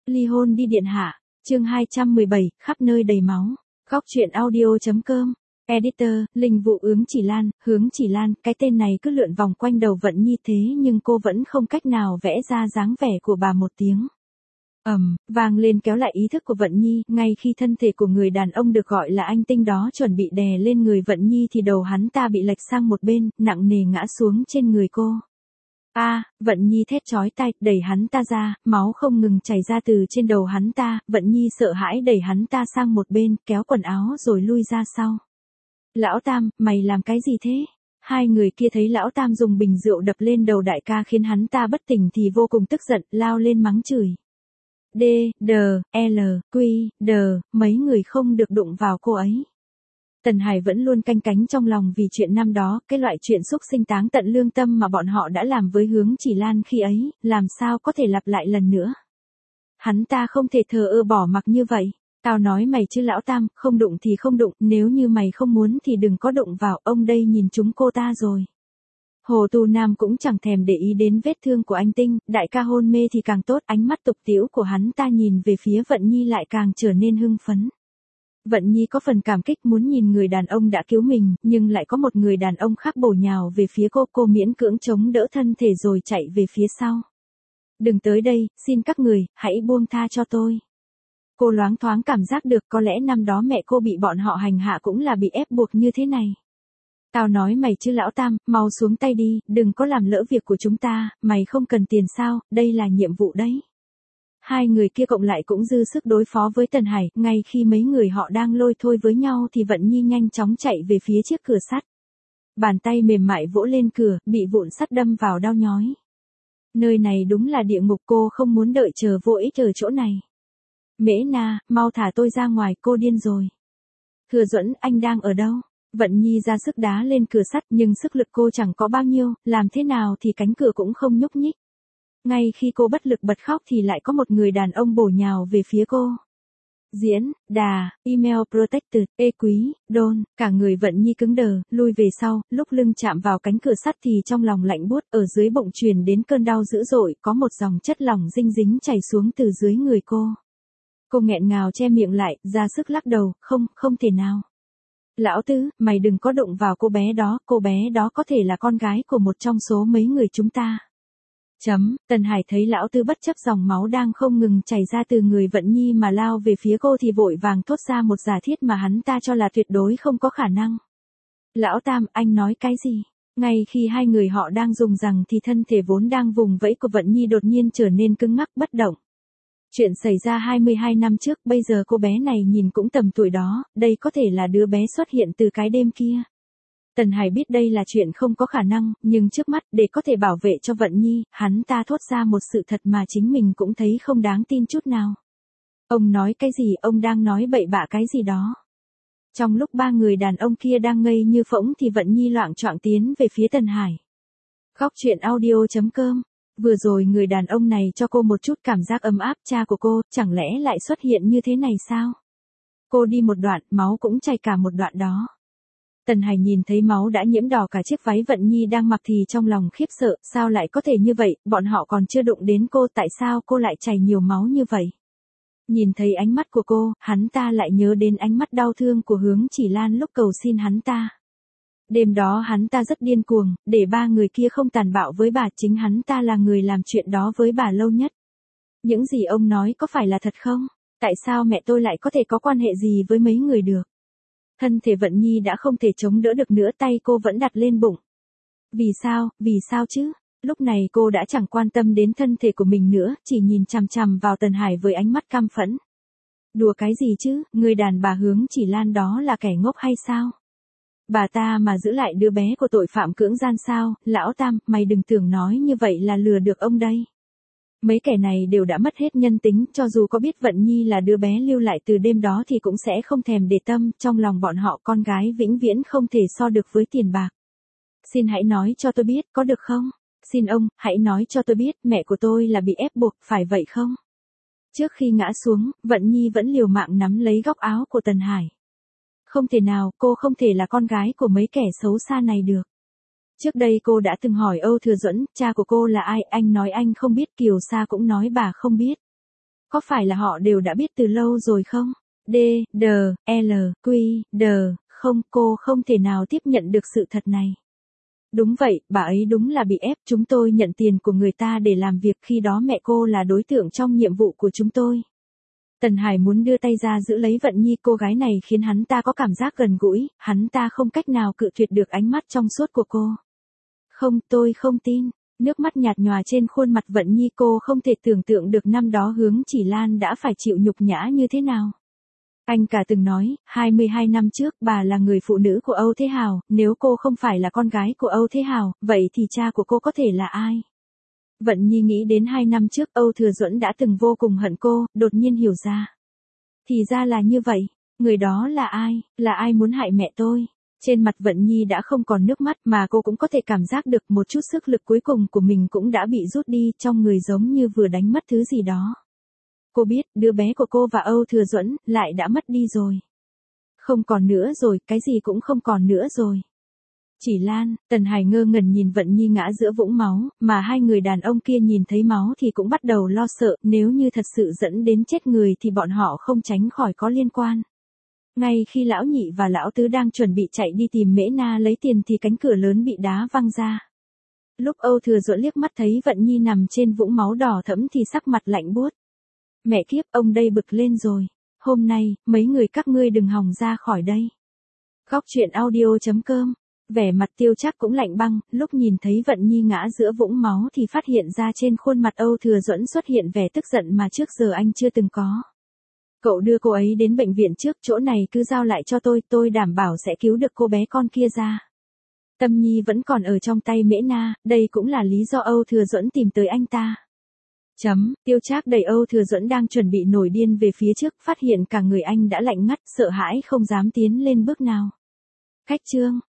Ly hôn đi điện hạ. Chương 217, khắp nơi đầy máu. Góc truyện audio.com. Editor, Linh Vũ Hướng Chỉ Lan, cái tên này cứ lượn vòng quanh đầu Vận Nhi thế nhưng cô vẫn không cách nào vẽ ra dáng vẻ của bà một tiếng. Vang lên kéo lại ý thức của Vận Nhi, ngay khi thân thể của người đàn ông được gọi là anh Tinh đó chuẩn bị đè lên người Vận Nhi thì đầu hắn ta bị lệch sang một bên, nặng nề ngã xuống trên người cô. Vận Nhi thét chói tai, đẩy hắn ta ra, máu không ngừng chảy ra từ trên đầu hắn ta, Vận Nhi sợ hãi đẩy hắn ta sang một bên, kéo quần áo rồi lui ra sau. Lão Tam, mày làm cái gì thế? Hai người kia thấy Lão Tam dùng bình rượu đập lên đầu đại ca khiến hắn ta bất tỉnh thì vô cùng tức giận, lao lên mắng chửi. D, D, L, Q, D, mấy người không được đụng vào cô ấy. Tần Hải vẫn luôn canh cánh trong lòng vì chuyện năm đó, cái loại chuyện xúc sinh táng tận lương tâm mà bọn họ đã làm với Hướng Chỉ Lan khi ấy, làm sao có thể lặp lại lần nữa. Hắn ta không thể thờ ơ bỏ mặc như vậy. Tao nói mày chứ Lão Tam, không đụng thì không đụng, nếu như mày không muốn thì đừng có đụng vào, ông đây nhìn chúng cô ta rồi. Hồ Tu Nam cũng chẳng thèm để ý đến vết thương của anh Tinh, đại ca hôn mê thì càng tốt, ánh mắt tục tĩu của hắn ta nhìn về phía Vận Nhi lại càng trở nên hưng phấn. Vận Nhi có phần cảm kích muốn nhìn người đàn ông đã cứu mình, nhưng lại có một người đàn ông khác bổ nhào về phía cô miễn cưỡng chống đỡ thân thể rồi chạy về phía sau. Đừng tới đây, xin các người, hãy buông tha cho tôi. Cô loáng thoáng cảm giác được có lẽ năm đó mẹ cô bị bọn họ hành hạ cũng là bị ép buộc như thế này. Tao nói mày chứ Lão Tam, mau xuống tay đi, đừng có làm lỡ việc của chúng ta, mày không cần tiền sao, đây là nhiệm vụ đấy. Hai người kia cộng lại cũng dư sức đối phó với Tần Hải, ngay khi mấy người họ đang lôi thôi với nhau thì Vận Nhi nhanh chóng chạy về phía chiếc cửa sắt. Bàn tay mềm mại vỗ lên cửa, bị vụn sắt đâm vào đau nhói. Nơi này đúng là địa ngục, cô không muốn đợi chờ vô ích ở chỗ này. Mễ Na, mau thả tôi ra ngoài, cô điên rồi. Thừa Duẫn, anh đang ở đâu? Vận Nhi ra sức đá lên cửa sắt nhưng sức lực cô chẳng có bao nhiêu, làm thế nào thì cánh cửa cũng không nhúc nhích. Ngay khi cô bất lực bật khóc thì lại có một người đàn ông bổ nhào về phía cô. Diễn, Đà, Email Protected, Ê Quý, Đôn, cả người Vận Nhi cứng đờ, lui về sau, lúc lưng chạm vào cánh cửa sắt thì trong lòng lạnh buốt, ở dưới bụng truyền đến cơn đau dữ dội, có một dòng chất lỏng dinh dính chảy xuống từ dưới người cô. Cô nghẹn ngào che miệng lại, ra sức lắc đầu, không thể nào. Lão Tứ, mày đừng có đụng vào cô bé đó có thể là con gái của một trong số mấy người chúng ta. Tần Hải thấy Lão Tư bất chấp dòng máu đang không ngừng chảy ra từ người Vận Nhi mà lao về phía cô thì vội vàng thốt ra một giả thiết mà hắn ta cho là tuyệt đối không có khả năng. Lão Tam, anh nói cái gì? Ngay khi hai người họ đang dùng rằng thì thân thể vốn đang vùng vẫy của Vận Nhi đột nhiên trở nên cứng ngắc bất động. Chuyện xảy ra 22 năm trước, bây giờ cô bé này nhìn cũng tầm tuổi đó, đây có thể là đứa bé xuất hiện từ cái đêm kia. Tần Hải biết đây là chuyện không có khả năng, nhưng trước mắt, để có thể bảo vệ cho Vận Nhi, hắn ta thốt ra một sự thật mà chính mình cũng thấy không đáng tin chút nào. Ông nói cái gì, ông đang nói bậy bạ cái gì đó. Trong lúc ba người đàn ông kia đang ngây như phỗng thì Vận Nhi loạng choạng tiến về phía Tần Hải. Góc truyện audio.com. Vừa rồi người đàn ông này cho cô một chút cảm giác ấm áp, cha của cô, chẳng lẽ lại xuất hiện như thế này sao? Cô đi một đoạn, máu cũng chảy cả một đoạn đó. Tần Hải nhìn thấy máu đã nhiễm đỏ cả chiếc váy Vận Nhi đang mặc thì trong lòng khiếp sợ, sao lại có thể như vậy, bọn họ còn chưa đụng đến cô, tại sao cô lại chảy nhiều máu như vậy? Nhìn thấy ánh mắt của cô, hắn ta lại nhớ đến ánh mắt đau thương của Hướng Chỉ Lan lúc cầu xin hắn ta. Đêm đó hắn ta rất điên cuồng, để ba người kia không tàn bạo với bà, chính hắn ta là người làm chuyện đó với bà lâu nhất. Những gì ông nói có phải là thật không? Tại sao mẹ tôi lại có thể có quan hệ gì với mấy người được? Thân thể Vận Nhi đã không thể chống đỡ được nữa, tay cô vẫn đặt lên bụng. Vì sao chứ? Lúc này cô đã chẳng quan tâm đến thân thể của mình nữa, chỉ nhìn chằm chằm vào Tần Hải với ánh mắt căm phẫn. Đùa cái gì chứ, người đàn bà Hướng Chỉ Lan đó là kẻ ngốc hay sao? Bà ta mà giữ lại đứa bé của tội phạm cưỡng gian sao? Lão Tam, mày đừng tưởng nói như vậy là lừa được ông đây. Mấy kẻ này đều đã mất hết nhân tính, cho dù có biết Vận Nhi là đứa bé lưu lại từ đêm đó thì cũng sẽ không thèm để tâm, trong lòng bọn họ con gái vĩnh viễn không thể so được với tiền bạc. Xin hãy nói cho tôi biết, có được không? Xin ông, hãy nói cho tôi biết, mẹ của tôi là bị ép buộc, phải vậy không? Trước khi ngã xuống, Vận Nhi vẫn liều mạng nắm lấy góc áo của Tần Hải. Không thể nào, cô không thể là con gái của mấy kẻ xấu xa này được. Trước đây cô đã từng hỏi Âu Thừa Duẫn, cha của cô là ai, anh nói anh không biết, Kiều Sa cũng nói bà không biết. Có phải là họ đều đã biết từ lâu rồi không? D, D, L, Q, D, không, cô không thể nào tiếp nhận được sự thật này. Đúng vậy, bà ấy đúng là bị ép, chúng tôi nhận tiền của người ta để làm việc, khi đó mẹ cô là đối tượng trong nhiệm vụ của chúng tôi. Tần Hải muốn đưa tay ra giữ lấy Vận Nhi, cô gái này khiến hắn ta có cảm giác gần gũi, hắn ta không cách nào cự tuyệt được ánh mắt trong suốt của cô. Không, tôi không tin. Nước mắt nhạt nhòa trên khuôn mặt Vận Nhi, cô không thể tưởng tượng được năm đó Hướng Chỉ Lan đã phải chịu nhục nhã như thế nào. Anh cả từng nói, 22 năm trước bà là người phụ nữ của Âu Thế Hào, nếu cô không phải là con gái của Âu Thế Hào, vậy thì cha của cô có thể là ai? Vận Nhi nghĩ đến 2 năm trước Âu Thừa Duẫn đã từng vô cùng hận cô, đột nhiên hiểu ra. Thì ra là như vậy, người đó là ai muốn hại mẹ tôi? Trên mặt Vận Nhi đã không còn nước mắt mà cô cũng có thể cảm giác được một chút sức lực cuối cùng của mình cũng đã bị rút đi, trong người giống như vừa đánh mất thứ gì đó. Cô biết, đứa bé của cô và Âu Thừa Duẫn lại đã mất đi rồi. Không còn nữa rồi, cái gì cũng không còn nữa rồi. Chỉ Lan, Tần Hải ngơ ngẩn nhìn Vận Nhi ngã giữa vũng máu, mà hai người đàn ông kia nhìn thấy máu thì cũng bắt đầu lo sợ, nếu như thật sự dẫn đến chết người thì bọn họ không tránh khỏi có liên quan. Ngay khi lão nhị và lão tứ đang chuẩn bị chạy đi tìm Mễ Na lấy tiền thì cánh cửa lớn bị đá văng ra. Lúc Âu Thừa Duẫn liếc mắt thấy Vận Nhi nằm trên vũng máu đỏ thẫm thì sắc mặt lạnh buốt. Mẹ kiếp, ông đây bực lên rồi. Hôm nay, mấy người các ngươi đừng hòng ra khỏi đây. Góc truyện audio.com. Vẻ mặt Tiêu Trác cũng lạnh băng, lúc nhìn thấy Vận Nhi ngã giữa vũng máu thì phát hiện ra trên khuôn mặt Âu Thừa Duẫn xuất hiện vẻ tức giận mà trước giờ anh chưa từng có. Cậu đưa cô ấy đến bệnh viện trước, chỗ này cứ giao lại cho tôi đảm bảo sẽ cứu được cô bé con kia ra. Tâm Nhi vẫn còn ở trong tay Mễ Na, đây cũng là lý do Âu Thừa Duẫn tìm tới anh ta. Tiêu Trác đẩy Âu Thừa Duẫn đang chuẩn bị nổi điên về phía trước, phát hiện cả người anh đã lạnh ngắt, sợ hãi không dám tiến lên bước nào. Cách chương